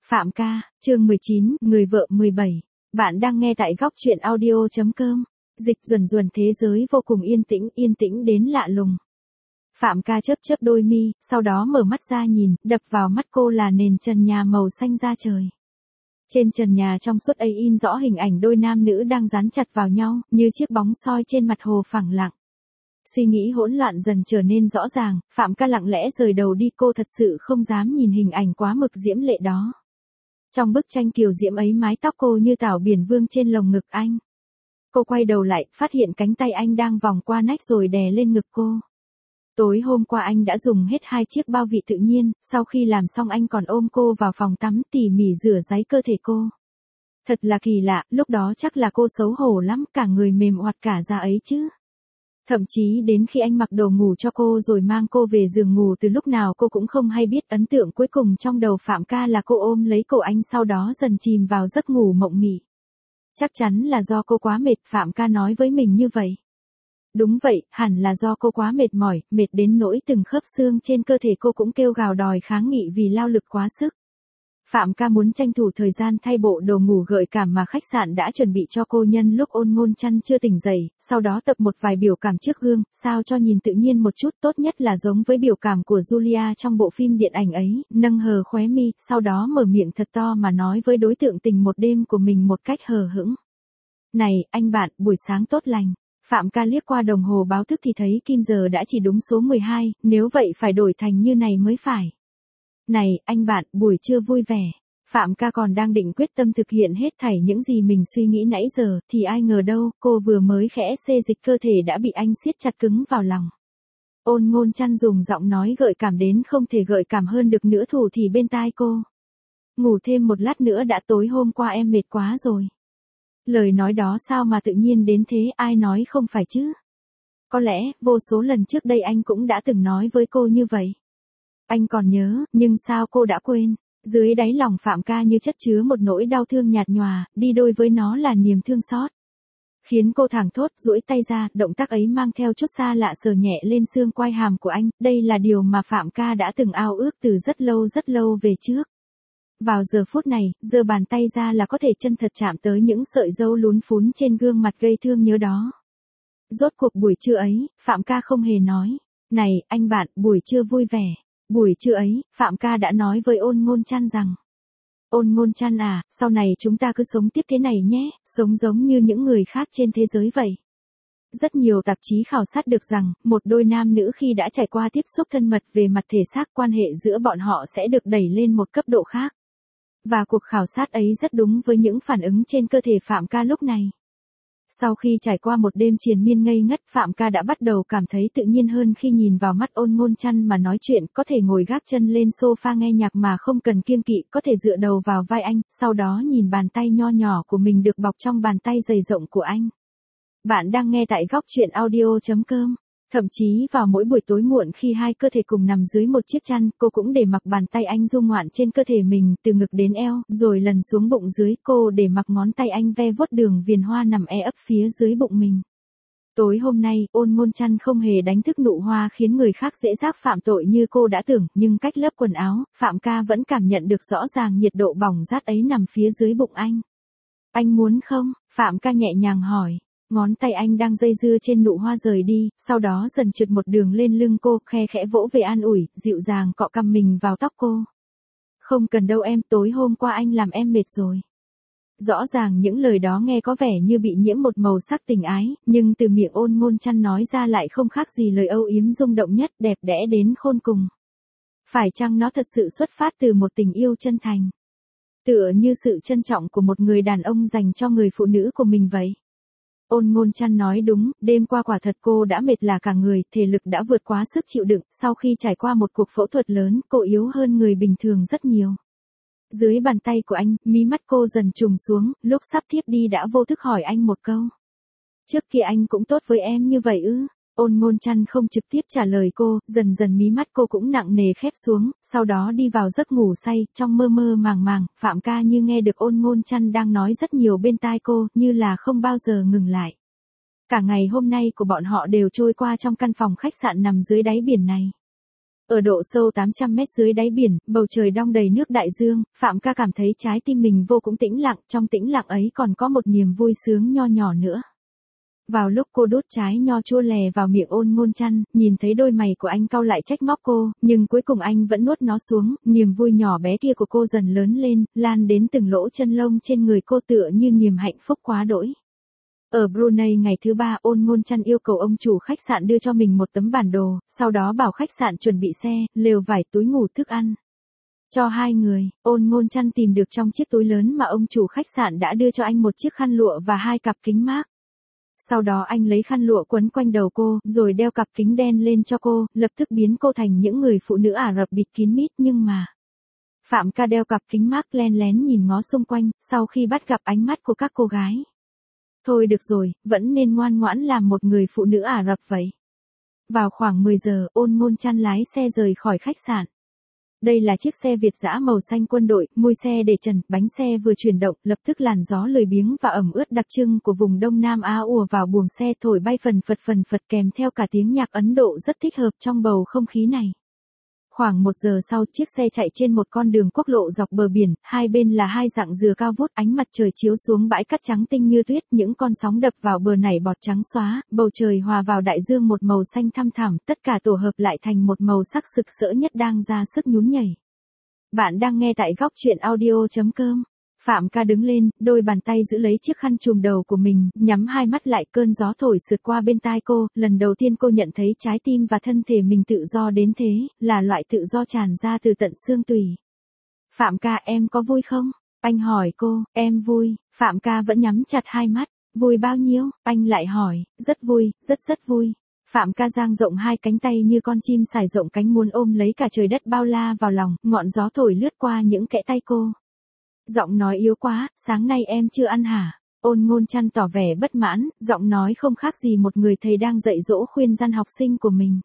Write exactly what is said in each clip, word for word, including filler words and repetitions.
Phạm ca, chương mười chín, người vợ mười bảy. Bạn đang nghe tại góc truyện audio chấm com. Dịch ruồn ruồn thế giới vô cùng yên tĩnh, yên tĩnh đến lạ lùng. Phạm ca chớp chớp đôi mi, sau đó mở mắt ra nhìn, đập vào mắt cô là nền trần nhà màu xanh da trời. Trên trần nhà trong suốt ấy in rõ hình ảnh đôi nam nữ đang dán chặt vào nhau, như chiếc bóng soi trên mặt hồ phẳng lặng. Suy nghĩ hỗn loạn dần trở nên rõ ràng, Phạm ca lặng lẽ rời đầu đi, cô thật sự không dám nhìn hình ảnh quá mực diễm lệ đó. Trong bức tranh kiều diễm ấy mái tóc cô như tảo biển vương trên lồng ngực anh. Cô quay đầu lại, phát hiện cánh tay anh đang vòng qua nách rồi đè lên ngực cô. Tối hôm qua anh đã dùng hết hai chiếc bao vị tự nhiên, sau khi làm xong anh còn ôm cô vào phòng tắm tỉ mỉ rửa ráy cơ thể cô. Thật là kỳ lạ, lúc đó chắc là cô xấu hổ lắm, cả người mềm oặt cả da ấy chứ. Thậm chí đến khi anh mặc đồ ngủ cho cô rồi mang cô về giường ngủ từ lúc nào cô cũng không hay biết, ấn tượng cuối cùng trong đầu Phạm ca là cô ôm lấy cổ anh sau đó dần chìm vào giấc ngủ mộng mị. Chắc chắn là do cô quá mệt, Phạm ca nói với mình như vậy. Đúng vậy, hẳn là do cô quá mệt mỏi, mệt đến nỗi từng khớp xương trên cơ thể cô cũng kêu gào đòi kháng nghị vì lao lực quá sức. Phạm ca muốn tranh thủ thời gian thay bộ đồ ngủ gợi cảm mà khách sạn đã chuẩn bị cho cô nhân lúc Ôn Ngôn Chăn chưa tỉnh dậy, sau đó tập một vài biểu cảm trước gương, sao cho nhìn tự nhiên một chút, tốt nhất là giống với biểu cảm của Julia trong bộ phim điện ảnh ấy, nâng hờ khóe mi, sau đó mở miệng thật to mà nói với đối tượng tình một đêm của mình một cách hờ hững. Này, anh bạn, buổi sáng tốt lành. Phạm ca liếc qua đồng hồ báo thức thì thấy kim giờ đã chỉ đúng số mười hai, nếu vậy phải đổi thành như này mới phải. Này, anh bạn, buổi trưa vui vẻ. Phạm ca còn đang định quyết tâm thực hiện hết thảy những gì mình suy nghĩ nãy giờ, thì ai ngờ đâu, cô vừa mới khẽ xê dịch cơ thể đã bị anh siết chặt cứng vào lòng. Ôn Ngôn Chăn dùng giọng nói gợi cảm đến không thể gợi cảm hơn được nữa thủ thì bên tai cô. Ngủ thêm một lát nữa đã, tối hôm qua em mệt quá rồi. Lời nói đó sao mà tự nhiên đến thế, ai nói không phải chứ? Có lẽ, vô số lần trước đây anh cũng đã từng nói với cô như vậy. Anh còn nhớ, nhưng sao cô đã quên? Dưới đáy lòng Phạm ca như chất chứa một nỗi đau thương nhạt nhòa, đi đôi với nó là niềm thương xót. Khiến cô thảng thốt, duỗi tay ra, động tác ấy mang theo chút xa lạ sờ nhẹ lên xương quai hàm của anh, đây là điều mà Phạm ca đã từng ao ước từ rất lâu rất lâu về trước. Vào giờ phút này, giơ bàn tay ra là có thể chân thật chạm tới những sợi râu lún phún trên gương mặt gây thương nhớ đó. Rốt cuộc buổi trưa ấy, Phạm ca không hề nói, này, anh bạn, buổi trưa vui vẻ. Buổi trưa ấy, Phạm ca đã nói với Ôn Ngôn Chăn rằng, Ôn Ngôn Chăn à, sau này chúng ta cứ sống tiếp thế này nhé, sống giống như những người khác trên thế giới vậy. Rất nhiều tạp chí khảo sát được rằng, một đôi nam nữ khi đã trải qua tiếp xúc thân mật về mặt thể xác, quan hệ giữa bọn họ sẽ được đẩy lên một cấp độ khác. Và cuộc khảo sát ấy rất đúng với những phản ứng trên cơ thể Phạm ca lúc này. Sau khi trải qua một đêm triền miên ngây ngất, Phạm ca đã bắt đầu cảm thấy tự nhiên hơn khi nhìn vào mắt Ôn Ngôn Chăn mà nói chuyện, có thể ngồi gác chân lên sofa nghe nhạc mà không cần kiêng kỵ, có thể dựa đầu vào vai anh, sau đó nhìn bàn tay nho nhỏ của mình được bọc trong bàn tay dày rộng của anh. Bạn đang nghe tại góc truyện audio chấm com. Thậm chí vào mỗi buổi tối muộn khi hai cơ thể cùng nằm dưới một chiếc chăn, cô cũng để mặc bàn tay anh du ngoạn trên cơ thể mình, từ ngực đến eo, rồi lần xuống bụng dưới, cô để mặc ngón tay anh ve vuốt đường viền hoa nằm e ấp phía dưới bụng mình. Tối hôm nay, Ôn Ngôn Chăn không hề đánh thức nụ hoa khiến người khác dễ dàng phạm tội như cô đã tưởng, nhưng cách lớp quần áo, Phạm ca vẫn cảm nhận được rõ ràng nhiệt độ bỏng rát ấy nằm phía dưới bụng anh. Anh muốn không? Phạm ca nhẹ nhàng hỏi. Ngón tay anh đang dây dưa trên nụ hoa rời đi, sau đó dần trượt một đường lên lưng cô, khe khẽ vỗ về an ủi, dịu dàng cọ cằm mình vào tóc cô. Không cần đâu em, tối hôm qua anh làm em mệt rồi. Rõ ràng những lời đó nghe có vẻ như bị nhiễm một màu sắc tình ái, nhưng từ miệng Ôn Ngôn Chăn nói ra lại không khác gì lời âu yếm rung động nhất, đẹp đẽ đến khôn cùng. Phải chăng nó thật sự xuất phát từ một tình yêu chân thành? Tựa như sự trân trọng của một người đàn ông dành cho người phụ nữ của mình vậy. Ôn Ngôn Chăn nói đúng, đêm qua quả thật cô đã mệt là cả người, thể lực đã vượt quá sức chịu đựng, sau khi trải qua một cuộc phẫu thuật lớn, cô yếu hơn người bình thường rất nhiều. Dưới bàn tay của anh, mí mắt cô dần trùng xuống, lúc sắp thiếp đi đã vô thức hỏi anh một câu. Trước kia anh cũng tốt với em như vậy ư? Ôn Ngôn Chăn không trực tiếp trả lời cô, dần dần mí mắt cô cũng nặng nề khép xuống, sau đó đi vào giấc ngủ say, trong mơ mơ màng màng, Phạm ca như nghe được Ôn Ngôn Chăn đang nói rất nhiều bên tai cô, như là không bao giờ ngừng lại. Cả ngày hôm nay của bọn họ đều trôi qua trong căn phòng khách sạn nằm dưới đáy biển này. Ở độ sâu tám trăm mét dưới đáy biển, bầu trời đong đầy nước đại dương, Phạm ca cảm thấy trái tim mình vô cùng tĩnh lặng, trong tĩnh lặng ấy còn có một niềm vui sướng nho nhỏ nữa. Vào lúc cô đút trái nho chua lè vào miệng Ôn Ngôn Chăn, nhìn thấy đôi mày của anh cau lại trách móc cô, nhưng cuối cùng anh vẫn nuốt nó xuống, niềm vui nhỏ bé kia của cô dần lớn lên, lan đến từng lỗ chân lông trên người cô tựa như niềm hạnh phúc quá đỗi. Ở Brunei ngày thứ ba, Ôn Ngôn Chăn yêu cầu ông chủ khách sạn đưa cho mình một tấm bản đồ, sau đó bảo khách sạn chuẩn bị xe, lều vải, túi ngủ, thức ăn. Cho hai người, Ôn Ngôn Chăn tìm được trong chiếc túi lớn mà ông chủ khách sạn đã đưa cho anh một chiếc khăn lụa và hai cặp kính mát. Sau đó anh lấy khăn lụa quấn quanh đầu cô, rồi đeo cặp kính đen lên cho cô, lập tức biến cô thành những người phụ nữ Ả Rập bịt kín mít nhưng mà... Phạm ca đeo cặp kính mát len lén nhìn ngó xung quanh, sau khi bắt gặp ánh mắt của các cô gái. Thôi được rồi, vẫn nên ngoan ngoãn làm một người phụ nữ Ả Rập vậy. Vào khoảng mười giờ, Ôn Ngôn Chăn lái xe rời khỏi khách sạn. Đây là chiếc xe Việt dã màu xanh quân đội, mui xe để trần, bánh xe vừa chuyển động, lập tức làn gió lười biếng và ẩm ướt đặc trưng của vùng Đông Nam Á ùa vào buồng xe thổi bay phần phật phần phật kèm theo cả tiếng nhạc Ấn Độ rất thích hợp trong bầu không khí này. Khoảng một giờ sau, chiếc xe chạy trên một con đường quốc lộ dọc bờ biển, hai bên là hai dặng dừa cao vút, ánh mặt trời chiếu xuống bãi cát trắng tinh như tuyết, những con sóng đập vào bờ nảy bọt trắng xóa, bầu trời hòa vào đại dương một màu xanh thăm thẳm, tất cả tổ hợp lại thành một màu sắc sực sỡ nhất đang ra sức nhún nhảy. Bạn đang nghe tại góc truyện audio chấm com. Phạm ca đứng lên, đôi bàn tay giữ lấy chiếc khăn trùm đầu của mình, nhắm hai mắt lại, cơn gió thổi sượt qua bên tai cô, lần đầu tiên cô nhận thấy trái tim và thân thể mình tự do đến thế, là loại tự do tràn ra từ tận xương tủy. Phạm ca, em có vui không? Anh hỏi cô. Em vui. Phạm ca vẫn nhắm chặt hai mắt. Vui bao nhiêu? Anh lại hỏi. Rất vui, rất rất vui. Phạm ca dang rộng hai cánh tay như con chim sải rộng cánh muốn ôm lấy cả trời đất bao la vào lòng, ngọn gió thổi lướt qua những kẽ tay cô. Giọng nói yếu quá, sáng nay em chưa ăn hả? Ôn Ngôn Chăn tỏ vẻ bất mãn, giọng nói không khác gì một người thầy đang dạy dỗ khuyên răn học sinh của mình.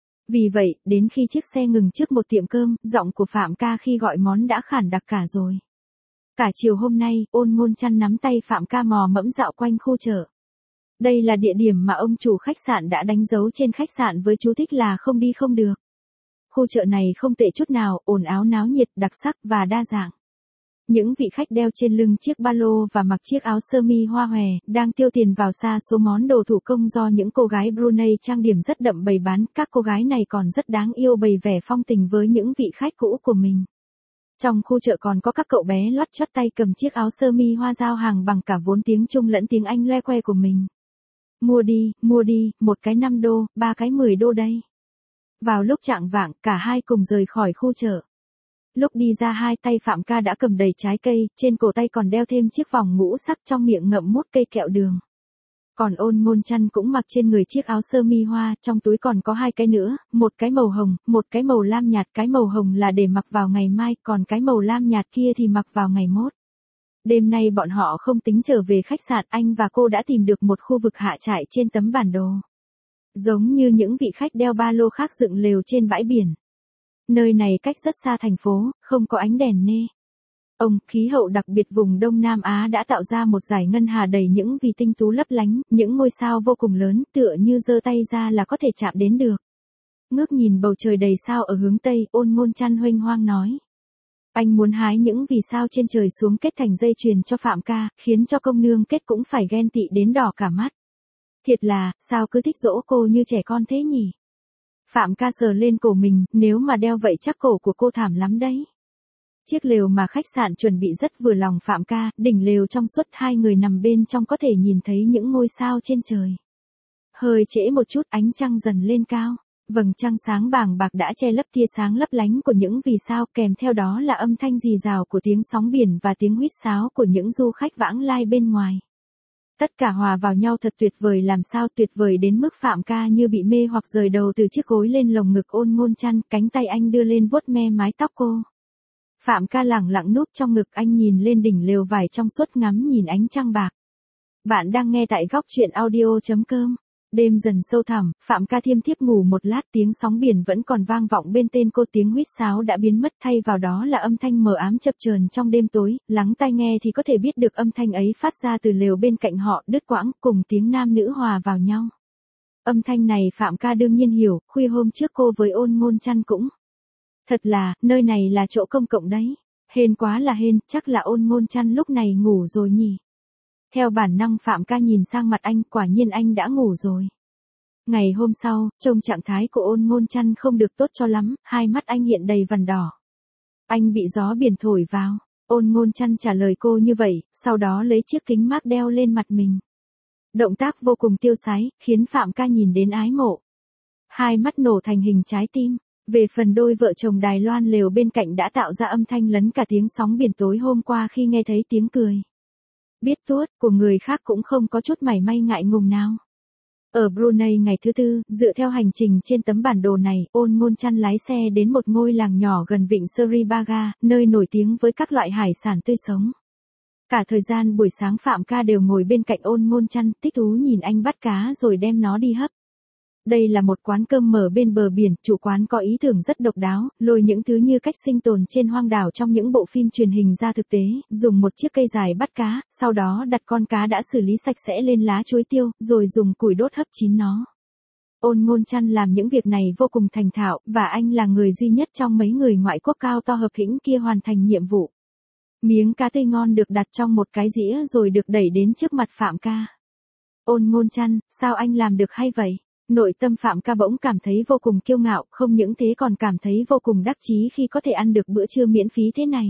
Vì vậy, đến khi chiếc xe ngừng trước một tiệm cơm, giọng của Phạm ca khi gọi món đã khản đặc cả rồi. Cả chiều hôm nay, Ôn Ngôn Chăn nắm tay Phạm ca mò mẫm dạo quanh khu chợ. Đây là địa điểm mà ông chủ khách sạn đã đánh dấu trên khách sạn với chú thích là không đi không được. Khu chợ này không tệ chút nào, ồn ào náo nhiệt, đặc sắc và đa dạng. Những vị khách đeo trên lưng chiếc ba lô và mặc chiếc áo sơ mi hoa hòe, đang tiêu tiền vào xa số món đồ thủ công do những cô gái Brunei trang điểm rất đậm bày bán. Các cô gái này còn rất đáng yêu bày vẻ phong tình với những vị khách cũ của mình. Trong khu chợ còn có các cậu bé lót chót tay cầm chiếc áo sơ mi hoa giao hàng bằng cả vốn tiếng Trung lẫn tiếng Anh loe que của mình. Mua đi, mua đi, một cái năm đô, ba cái mười đô đây. Vào lúc chạng vạng, cả hai cùng rời khỏi khu chợ. Lúc đi ra hai tay Phạm ca đã cầm đầy trái cây, trên cổ tay còn đeo thêm chiếc vòng ngũ sắc, trong miệng ngậm mút cây kẹo đường. Còn Ôn Ngôn Chăn cũng mặc trên người chiếc áo sơ mi hoa, trong túi còn có hai cái nữa, một cái màu hồng, một cái màu lam nhạt. Cái màu hồng là để mặc vào ngày mai, còn cái màu lam nhạt kia thì mặc vào ngày mốt. Đêm nay bọn họ không tính trở về khách sạn, anh và cô đã tìm được một khu vực hạ trại trên tấm bản đồ. Giống như những vị khách đeo ba lô khác dựng lều trên bãi biển. Nơi này cách rất xa thành phố, không có ánh đèn nê. Ông, khí hậu đặc biệt vùng Đông Nam Á đã tạo ra một dải ngân hà đầy những vì tinh tú lấp lánh, những ngôi sao vô cùng lớn, tựa như giơ tay ra là có thể chạm đến được. Ngước nhìn bầu trời đầy sao ở hướng Tây, Ôn Ngôn Chăn huênh hoang nói. Anh muốn hái những vì sao trên trời xuống kết thành dây chuyền cho Phạm ca, khiến cho công nương kết cũng phải ghen tị đến đỏ cả mắt. Thiệt là, sao cứ thích dỗ cô như trẻ con thế nhỉ? Phạm ca sờ lên cổ mình, nếu mà đeo vậy chắc cổ của cô thảm lắm đấy. Chiếc lều mà khách sạn chuẩn bị rất vừa lòng Phạm ca, đỉnh lều trong suốt, hai người nằm bên trong có thể nhìn thấy những ngôi sao trên trời. Hơi trễ một chút, ánh trăng dần lên cao. Vầng trăng sáng bàng bạc đã che lấp tia sáng lấp lánh của những vì sao, kèm theo đó là âm thanh rì rào của tiếng sóng biển và tiếng huýt sáo của những du khách vãng lai bên ngoài. Tất cả hòa vào nhau thật tuyệt vời, làm sao tuyệt vời đến mức Phạm ca như bị mê hoặc rời đầu từ chiếc gối lên lồng ngực Ôn Ngôn Chăn, cánh tay anh đưa lên vuốt me mái tóc cô. Phạm ca lẳng lặng núp trong ngực anh, nhìn lên đỉnh lều vải trong suốt, ngắm nhìn ánh trăng bạc. Bạn đang nghe tại góc truyện audio chấm com. Đêm dần sâu thẳm, Phạm ca thiêm thiếp ngủ một lát, tiếng sóng biển vẫn còn vang vọng bên tên cô, tiếng huýt sáo đã biến mất, thay vào đó là âm thanh mờ ám chập chờn trong đêm tối, lắng tai nghe thì có thể biết được âm thanh ấy phát ra từ lều bên cạnh họ, đứt quãng, cùng tiếng nam nữ hòa vào nhau. Âm thanh này Phạm ca đương nhiên hiểu, khuya hôm trước cô với Ôn Ngôn Chăn cũng. Thật là, nơi này là chỗ công cộng đấy. Hên quá là hên, chắc là Ôn Ngôn Chăn lúc này ngủ rồi nhỉ. Theo bản năng Phạm ca nhìn sang mặt anh, quả nhiên anh đã ngủ rồi. Ngày hôm sau, trông trạng thái của Ôn Ngôn Chăn không được tốt cho lắm, hai mắt anh hiện đầy vằn đỏ. Anh bị gió biển thổi vào. Ôn Ngôn Chăn trả lời cô như vậy, sau đó lấy chiếc kính mác đeo lên mặt mình. Động tác vô cùng tiêu sái, khiến Phạm ca nhìn đến ái mộ. Hai mắt nổ thành hình trái tim. Về phần đôi vợ chồng Đài Loan lều bên cạnh đã tạo ra âm thanh lấn cả tiếng sóng biển tối hôm qua khi nghe thấy tiếng cười. Biết tuốt, của người khác cũng không có chút mảy may ngại ngùng nào. Ở Brunei ngày thứ tư, dựa theo hành trình trên tấm bản đồ này, Ôn Ngôn Chăn lái xe đến một ngôi làng nhỏ gần vịnh Sri Baga, nơi nổi tiếng với các loại hải sản tươi sống. Cả thời gian buổi sáng Phạm ca đều ngồi bên cạnh Ôn Ngôn Chăn, thích thú nhìn anh bắt cá rồi đem nó đi hấp. Đây là một quán cơm mở bên bờ biển, chủ quán có ý tưởng rất độc đáo, lôi những thứ như cách sinh tồn trên hoang đảo trong những bộ phim truyền hình ra thực tế, dùng một chiếc cây dài bắt cá, sau đó đặt con cá đã xử lý sạch sẽ lên lá chuối tiêu, rồi dùng củi đốt hấp chín nó. Ôn Ngôn Chăn làm những việc này vô cùng thành thạo, và anh là người duy nhất trong mấy người ngoại quốc cao to hợp hĩnh kia hoàn thành nhiệm vụ. Miếng cá tươi ngon được đặt trong một cái dĩa rồi được đẩy đến trước mặt Phạm ca. Ôn Ngôn Chăn, sao anh làm được hay vậy? Nội tâm Phạm ca bỗng cảm thấy vô cùng kiêu ngạo, không những thế còn cảm thấy vô cùng đắc chí khi có thể ăn được bữa trưa miễn phí thế này.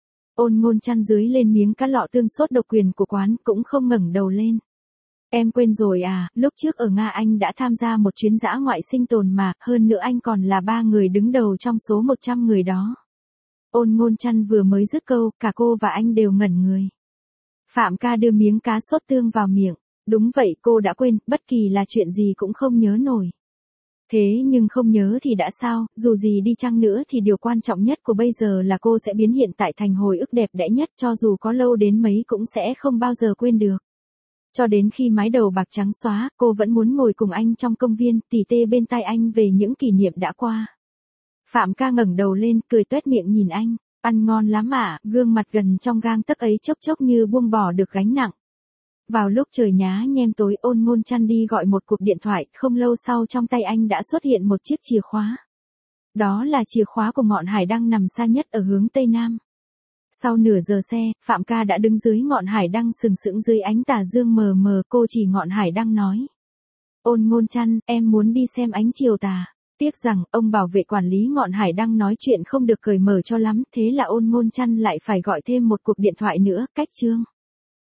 Ôn Ngôn Chăn dưới lên miếng cá lọ tương sốt độc quyền của quán, cũng không ngẩng đầu lên. Em quên rồi à, lúc trước ở Nga anh đã tham gia một chuyến dã ngoại sinh tồn mà, hơn nữa anh còn là ba người đứng đầu trong số một trăm người đó. Ôn Ngôn Chăn vừa mới dứt câu, cả cô và anh đều ngẩn người. Phạm ca đưa miếng cá sốt tương vào miệng. Đúng vậy, cô đã quên, bất kỳ là chuyện gì cũng không nhớ nổi. Thế nhưng không nhớ thì đã sao, dù gì đi chăng nữa thì điều quan trọng nhất của bây giờ là cô sẽ biến hiện tại thành hồi ức đẹp đẽ nhất, cho dù có lâu đến mấy cũng sẽ không bao giờ quên được. Cho đến khi mái đầu bạc trắng xóa, cô vẫn muốn ngồi cùng anh trong công viên, tỉ tê bên tai anh về những kỷ niệm đã qua. Phạm ca ngẩng đầu lên, cười toét miệng nhìn anh, ăn ngon lắm ạ, gương mặt gần trong gang tấc ấy chốc chốc như buông bỏ được gánh nặng. Vào lúc trời nhá nhem tối, Ôn Ngôn Chăn đi gọi một cuộc điện thoại, không lâu sau trong tay anh đã xuất hiện một chiếc chìa khóa. Đó là chìa khóa của ngọn hải đăng nằm xa nhất ở hướng Tây Nam. Sau nửa giờ xe, Phạm ca đã đứng dưới ngọn hải đăng sừng sững dưới ánh tà dương mờ mờ, cô chỉ ngọn hải đăng nói. Ôn Ngôn Chăn, em muốn đi xem ánh chiều tà. Tiếc rằng, ông bảo vệ quản lý ngọn hải đăng nói chuyện không được cởi mở cho lắm, thế là Ôn Ngôn Chăn lại phải gọi thêm một cuộc điện thoại nữa, cách chương.